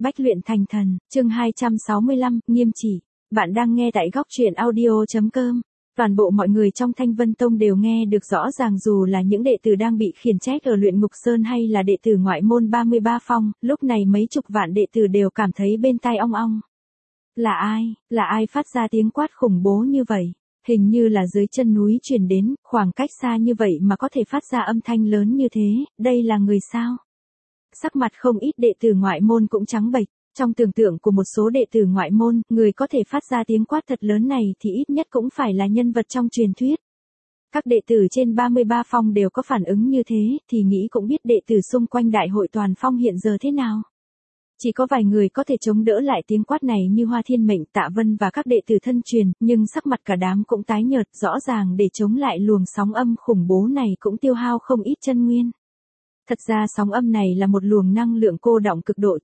Bách luyện thành thần, chương 265, nghiêm chỉ. Bạn đang nghe tại góc truyện audio.com. Toàn bộ mọi người trong Thanh Vân Tông đều nghe được rõ ràng, dù là những đệ tử đang bị khiển trách ở luyện ngục sơn hay là đệ tử ngoại môn 33 phong, lúc này mấy chục vạn đệ tử đều cảm thấy bên tai ong ong. Là ai phát ra tiếng quát khủng bố như vậy? Hình như là dưới chân núi truyền đến, khoảng cách xa như vậy mà có thể phát ra âm thanh lớn như thế, đây là người sao? Sắc mặt không ít đệ tử ngoại môn cũng trắng bệch. Trong tưởng tượng của một số đệ tử ngoại môn, người có thể phát ra tiếng quát thật lớn này thì ít nhất cũng phải là nhân vật trong truyền thuyết. Các đệ tử trên 33 phong đều có phản ứng như thế, thì nghĩ cũng biết đệ tử xung quanh đại hội toàn phong hiện giờ thế nào. Chỉ có vài người có thể chống đỡ lại tiếng quát này như Hoa Thiên Mệnh, Tạ Vân và các đệ tử thân truyền, nhưng sắc mặt cả đám cũng tái nhợt, rõ ràng để chống lại luồng sóng âm khủng bố này cũng tiêu hao không ít chân nguyên. Thật ra sóng âm này là một luồng năng lượng cô đọng cực độ,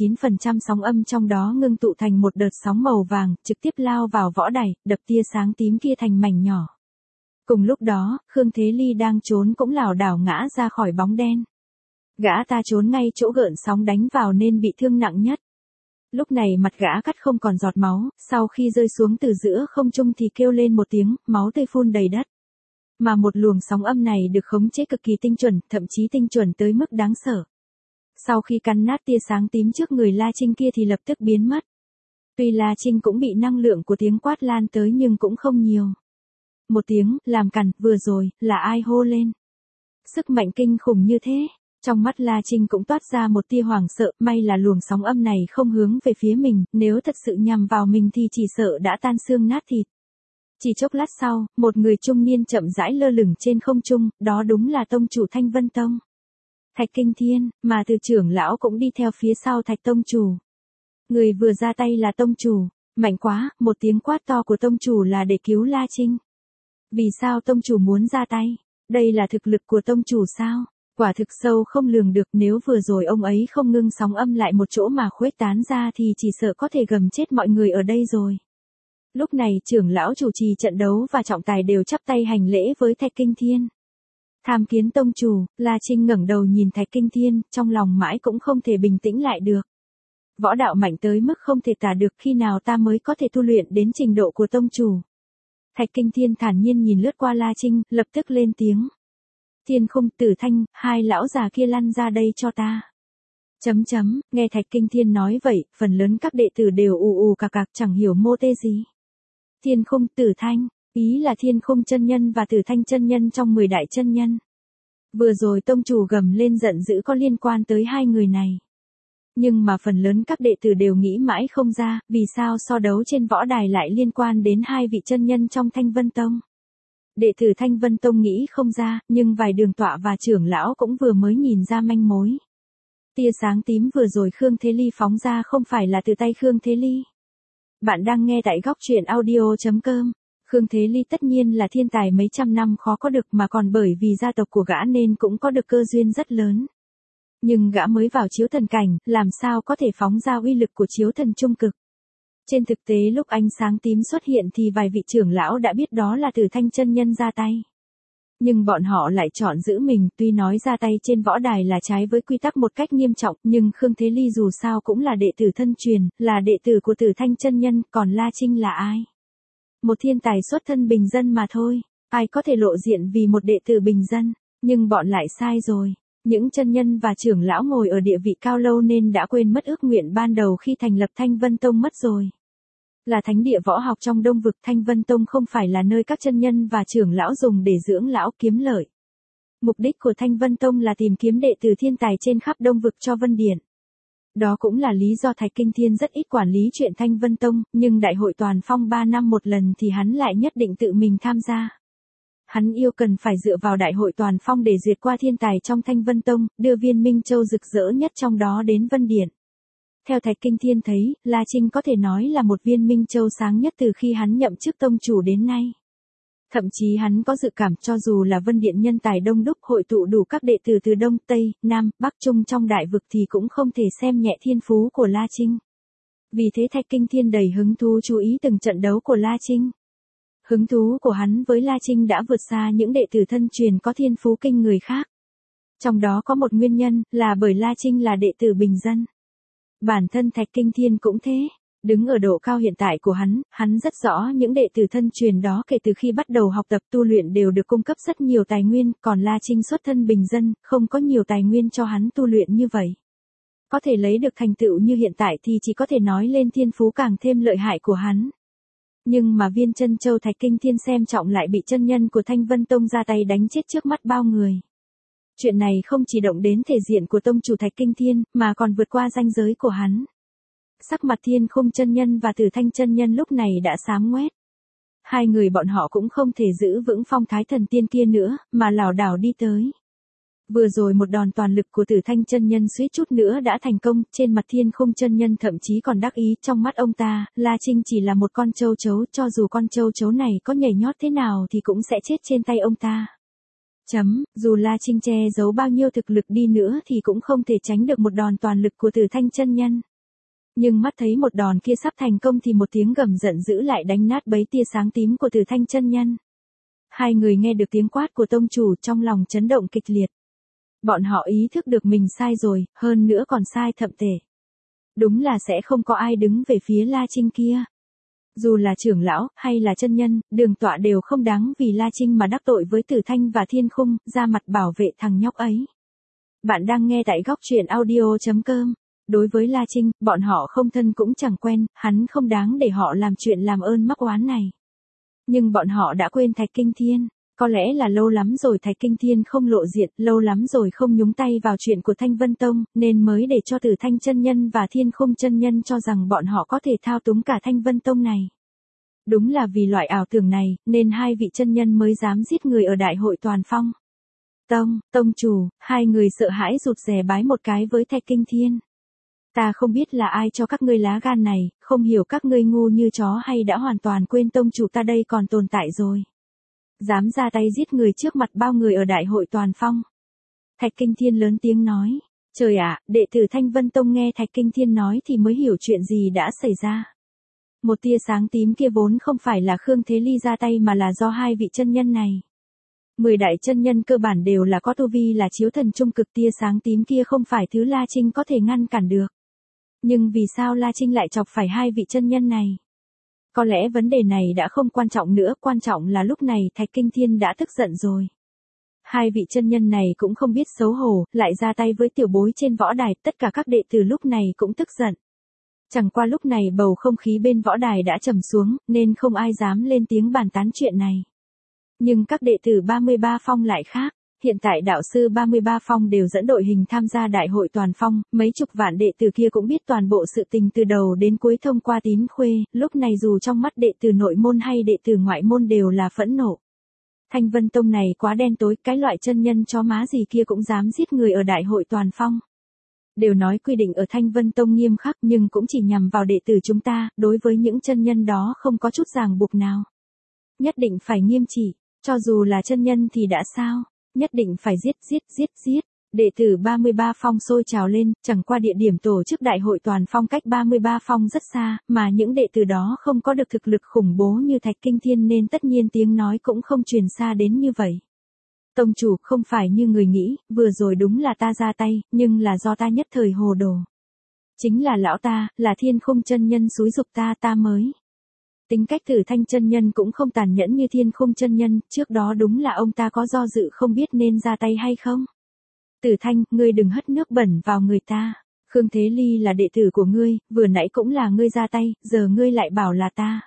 99% sóng âm trong đó ngưng tụ thành một đợt sóng màu vàng, trực tiếp lao vào võ đài, đập tia sáng tím kia thành mảnh nhỏ. Cùng lúc đó, Khương Thế Ly đang trốn cũng lảo đảo ngã ra khỏi bóng đen. Gã ta trốn ngay chỗ gợn sóng đánh vào nên bị thương nặng nhất. Lúc này mặt gã cắt không còn giọt máu, sau khi rơi xuống từ giữa không trung thì kêu lên một tiếng, máu tươi phun đầy đất. Mà một luồng sóng âm này được khống chế cực kỳ tinh chuẩn, thậm chí tinh chuẩn tới mức đáng sợ. Sau khi cắn nát tia sáng tím trước người La Trinh kia thì lập tức biến mất. Tuy La Trinh cũng bị năng lượng của tiếng quát lan tới nhưng cũng không nhiều. Một tiếng, làm cằn, vừa rồi, là ai hô lên? Sức mạnh kinh khủng như thế. Trong mắt La Trinh cũng toát ra một tia hoảng sợ, may là luồng sóng âm này không hướng về phía mình, nếu thật sự nhằm vào mình thì chỉ sợ đã tan xương nát thịt. Chỉ chốc lát sau, một người trung niên chậm rãi lơ lửng trên không trung, đó đúng là tông chủ Thanh Vân Tông. Thạch Kinh Thiên, mà Từ trưởng lão cũng đi theo phía sau Thạch tông chủ. Người vừa ra tay là tông chủ, mạnh quá, một tiếng quát to của tông chủ là để cứu La Trinh. Vì sao tông chủ muốn ra tay? Đây là thực lực của tông chủ sao? Quả thực sâu không lường được, nếu vừa rồi ông ấy không ngưng sóng âm lại một chỗ mà khuếch tán ra thì chỉ sợ có thể gầm chết mọi người ở đây rồi. Lúc này trưởng lão chủ trì trận đấu và trọng tài đều chắp tay hành lễ với Thạch Kinh Thiên. Tham kiến tông chủ, La Trinh ngẩng đầu nhìn Thạch Kinh Thiên, trong lòng mãi cũng không thể bình tĩnh lại được. Võ đạo mạnh tới mức không thể tả được, khi nào ta mới có thể tu luyện đến trình độ của tông chủ? Thạch Kinh Thiên thản nhiên nhìn lướt qua La Trinh, lập tức lên tiếng. Thiên Khung, Tử Thanh, hai lão già kia lăn ra đây cho ta. Nghe Thạch Kinh Thiên nói vậy, phần lớn các đệ tử đều ù cạc chẳng hiểu mô tê gì. Thiên Khung, Tử Thanh, ý là Thiên Khung chân nhân và Tử Thanh chân nhân trong 10 đại chân nhân. Vừa rồi tông chủ gầm lên giận dữ có liên quan tới hai người này. Nhưng mà phần lớn các đệ tử đều nghĩ mãi không ra, vì sao so đấu trên võ đài lại liên quan đến hai vị chân nhân trong Thanh Vân Tông. Đệ tử Thanh Vân Tông nghĩ không ra, nhưng vài đường tọa và trưởng lão cũng vừa mới nhìn ra manh mối. Tia sáng tím vừa rồi Khương Thế Ly phóng ra không phải là từ tay Khương Thế Ly. Bạn đang nghe tại góc truyện audio.com. Khương Thế Ly tất nhiên là thiên tài mấy trăm năm khó có được, mà còn bởi vì gia tộc của gã nên cũng có được cơ duyên rất lớn. Nhưng gã mới vào chiếu thần cảnh, làm sao có thể phóng ra uy lực của chiếu thần trung cực. Trên thực tế lúc ánh sáng tím xuất hiện thì vài vị trưởng lão đã biết đó là Tử Thanh chân nhân ra tay. Nhưng bọn họ lại chọn giữ mình, tuy nói ra tay trên võ đài là trái với quy tắc một cách nghiêm trọng, nhưng Khương Thế Ly dù sao cũng là đệ tử thân truyền, là đệ tử của Tử Thanh chân nhân, còn La Trinh là ai? Một thiên tài xuất thân bình dân mà thôi, ai có thể lộ diện vì một đệ tử bình dân, nhưng bọn lại sai rồi. Những chân nhân và trưởng lão ngồi ở địa vị cao lâu nên đã quên mất ước nguyện ban đầu khi thành lập Thanh Vân Tông mất rồi. Là thánh địa võ học trong Đông vực, Thanh Vân Tông không phải là nơi các chân nhân và trưởng lão dùng để dưỡng lão kiếm lợi. Mục đích của Thanh Vân Tông là tìm kiếm đệ tử thiên tài trên khắp Đông vực cho Vân Điện. Đó cũng là lý do Thạch Kinh Thiên rất ít quản lý chuyện Thanh Vân Tông, nhưng đại hội toàn phong 3 năm một lần thì hắn lại nhất định tự mình tham gia. Hắn yêu cần phải dựa vào đại hội toàn phong để duyệt qua thiên tài trong Thanh Vân Tông, đưa viên Minh Châu rực rỡ nhất trong đó đến Vân Điện. Theo Thạch Kinh Thiên thấy, La Trinh có thể nói là một viên Minh Châu sáng nhất từ khi hắn nhậm chức tông chủ đến nay. Thậm chí hắn có dự cảm cho dù là Vân Điện nhân tài đông đúc hội tụ đủ các đệ tử từ Đông, Tây, Nam, Bắc Trung trong đại vực thì cũng không thể xem nhẹ thiên phú của La Trinh. Vì thế Thạch Kinh Thiên đầy hứng thú chú ý từng trận đấu của La Trinh. Hứng thú của hắn với La Trinh đã vượt xa những đệ tử thân truyền có thiên phú kinh người khác. Trong đó có một nguyên nhân là bởi La Trinh là đệ tử bình dân. Bản thân Thạch Kinh Thiên cũng thế. Đứng ở độ cao hiện tại của hắn rất rõ những đệ tử thân truyền đó kể từ khi bắt đầu học tập tu luyện đều được cung cấp rất nhiều tài nguyên, còn La Trinh xuất thân bình dân, không có nhiều tài nguyên cho hắn tu luyện như vậy. Có thể lấy được thành tựu như hiện tại thì chỉ có thể nói lên thiên phú càng thêm lợi hại của hắn. Nhưng mà Viên Chân Châu Thạch Kinh Thiên xem trọng lại bị chân nhân của Thanh Vân Tông ra tay đánh chết trước mắt bao người. Chuyện này không chỉ động đến thể diện của tông chủ Thạch Kinh Thiên, mà còn vượt qua ranh giới của hắn. Sắc mặt Thiên Khung chân nhân và Tử Thanh chân nhân lúc này đã xám ngoét. Hai người bọn họ cũng không thể giữ vững phong thái thần tiên kia nữa, mà lảo đảo đi tới. Vừa rồi một đòn toàn lực của Tử Thanh chân nhân suýt chút nữa đã thành công, trên mặt Thiên Khung chân nhân thậm chí còn đắc ý, trong mắt ông ta, La Trinh chỉ là một con châu chấu, cho dù con châu chấu này có nhảy nhót thế nào thì cũng sẽ chết trên tay ông ta. Dù La Trinh che giấu bao nhiêu thực lực đi nữa thì cũng không thể tránh được một đòn toàn lực của Tử Thanh chân nhân. Nhưng mắt thấy một đòn kia sắp thành công thì một tiếng gầm giận dữ lại đánh nát bấy tia sáng tím của Tử Thanh chân nhân. Hai người nghe được tiếng quát của tông chủ trong lòng chấn động kịch liệt. Bọn họ ý thức được mình sai rồi, hơn nữa còn sai thậm tệ. Đúng là sẽ không có ai đứng về phía La Trinh kia. Dù là trưởng lão, hay là chân nhân, Đường Tọa đều không đáng vì La Trinh mà đắc tội với Tử Thanh và Thiên Khung, ra mặt bảo vệ thằng nhóc ấy. Bạn đang nghe tại góc truyện audio.com. Đối với La Trinh, bọn họ không thân cũng chẳng quen, hắn không đáng để họ làm chuyện làm ơn mắc oán này. Nhưng bọn họ đã quên Thạch Kinh Thiên. Có lẽ là lâu lắm rồi Thạch Kinh Thiên không lộ diện, lâu lắm rồi không nhúng tay vào chuyện của Thanh Vân Tông, nên mới để cho Tử Thanh chân nhân và Thiên Khung chân nhân cho rằng bọn họ có thể thao túng cả Thanh Vân Tông này. Đúng là vì loại ảo tưởng này, nên hai vị chân nhân mới dám giết người ở đại hội toàn phong. Tông chủ, hai người sợ hãi rụt rè bái một cái với Thạch Kinh Thiên. Ta không biết là ai cho các ngươi lá gan này, không hiểu các ngươi ngu như chó hay đã hoàn toàn quên tông chủ ta đây còn tồn tại rồi. Dám ra tay giết người trước mặt bao người ở đại hội toàn phong. Thạch Kinh Thiên lớn tiếng nói. Trời ạ, đệ tử Thanh Vân Tông nghe Thạch Kinh Thiên nói thì mới hiểu chuyện gì đã xảy ra. Một tia sáng tím kia vốn không phải là Khương Thế Ly ra tay mà là do hai vị chân nhân này. 10 đại chân nhân cơ bản đều là có tu vi là chiếu thần trung cực, tia sáng tím kia không phải thứ La Trinh có thể ngăn cản được. Nhưng vì sao La Trinh lại chọc phải hai vị chân nhân này? Có lẽ vấn đề này đã không quan trọng nữa, quan trọng là lúc này Thạch Kinh Thiên đã tức giận rồi. Hai vị chân nhân này cũng không biết xấu hổ, lại ra tay với tiểu bối trên võ đài, tất cả các đệ tử lúc này cũng tức giận. Chẳng qua lúc này bầu không khí bên võ đài đã trầm xuống, nên không ai dám lên tiếng bàn tán chuyện này. Nhưng các đệ tử 33 phong lại khác. Hiện tại đạo sư 33 phong đều dẫn đội hình tham gia đại hội toàn phong, mấy chục vạn đệ tử kia cũng biết toàn bộ sự tình từ đầu đến cuối thông qua tín khuê, lúc này dù trong mắt đệ tử nội môn hay đệ tử ngoại môn đều là phẫn nộ. Thanh Vân Tông này quá đen tối, cái loại chân nhân chó má gì kia cũng dám giết người ở đại hội toàn phong. Đều nói quy định ở Thanh Vân Tông nghiêm khắc nhưng cũng chỉ nhằm vào đệ tử chúng ta, đối với những chân nhân đó không có chút ràng buộc nào. Nhất định phải nghiêm trị, cho dù là chân nhân thì đã sao? Nhất định phải giết. Đệ tử 33 phong sôi trào lên, chẳng qua địa điểm tổ chức đại hội toàn phong cách 33 phong rất xa, mà những đệ tử đó không có được thực lực khủng bố như Thạch Kinh Thiên nên tất nhiên tiếng nói cũng không truyền xa đến như vậy. Tông chủ, không phải như người nghĩ, vừa rồi đúng là ta ra tay, nhưng là do ta nhất thời hồ đồ. Chính là lão ta, là Thiên Khung chân nhân xúi giục ta mới. Tính cách Tử Thanh chân nhân cũng không tàn nhẫn như Thiên Khung chân nhân, trước đó đúng là ông ta có do dự không biết nên ra tay hay không. Tử Thanh, ngươi đừng hất nước bẩn vào người ta. Khương Thế Ly là đệ tử của ngươi, vừa nãy cũng là ngươi ra tay, giờ ngươi lại bảo là ta.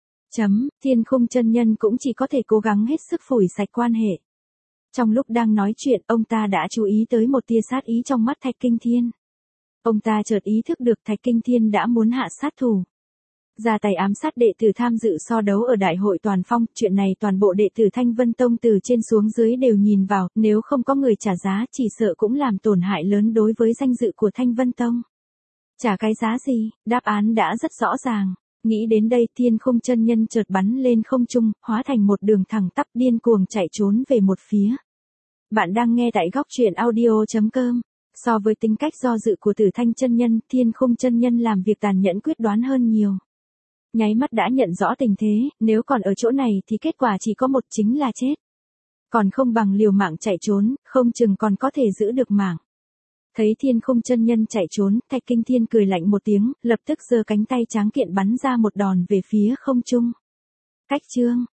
Thiên Khung chân nhân cũng chỉ có thể cố gắng hết sức phủi sạch quan hệ. Trong lúc đang nói chuyện, ông ta đã chú ý tới một tia sát ý trong mắt Thạch Kinh Thiên. Ông ta chợt ý thức được Thạch Kinh Thiên đã muốn hạ sát thủ. Ra tay ám sát đệ tử tham dự so đấu ở đại hội toàn phong, chuyện này toàn bộ đệ tử Thanh Vân Tông từ trên xuống dưới đều nhìn vào, nếu không có người trả giá chỉ sợ cũng làm tổn hại lớn đối với danh dự của Thanh Vân Tông. Trả cái giá gì, đáp án đã rất rõ ràng. Nghĩ đến đây Thiên Khung chân nhân chợt bắn lên không trung, hóa thành một đường thẳng tắp điên cuồng chạy trốn về một phía. Bạn đang nghe tại góc truyện audio.com. So với tính cách do dự của Tử Thanh chân nhân, Thiên Khung chân nhân làm việc tàn nhẫn quyết đoán hơn nhiều. Nháy mắt đã nhận rõ tình thế, nếu còn ở chỗ này thì kết quả chỉ có một, chính là chết. Còn không bằng liều mạng chạy trốn, không chừng còn có thể giữ được mạng. Thấy Thiên Khung chân nhân chạy trốn, Thạch Kinh Thiên cười lạnh một tiếng, lập tức giơ cánh tay tráng kiện bắn ra một đòn về phía không trung. Cách chương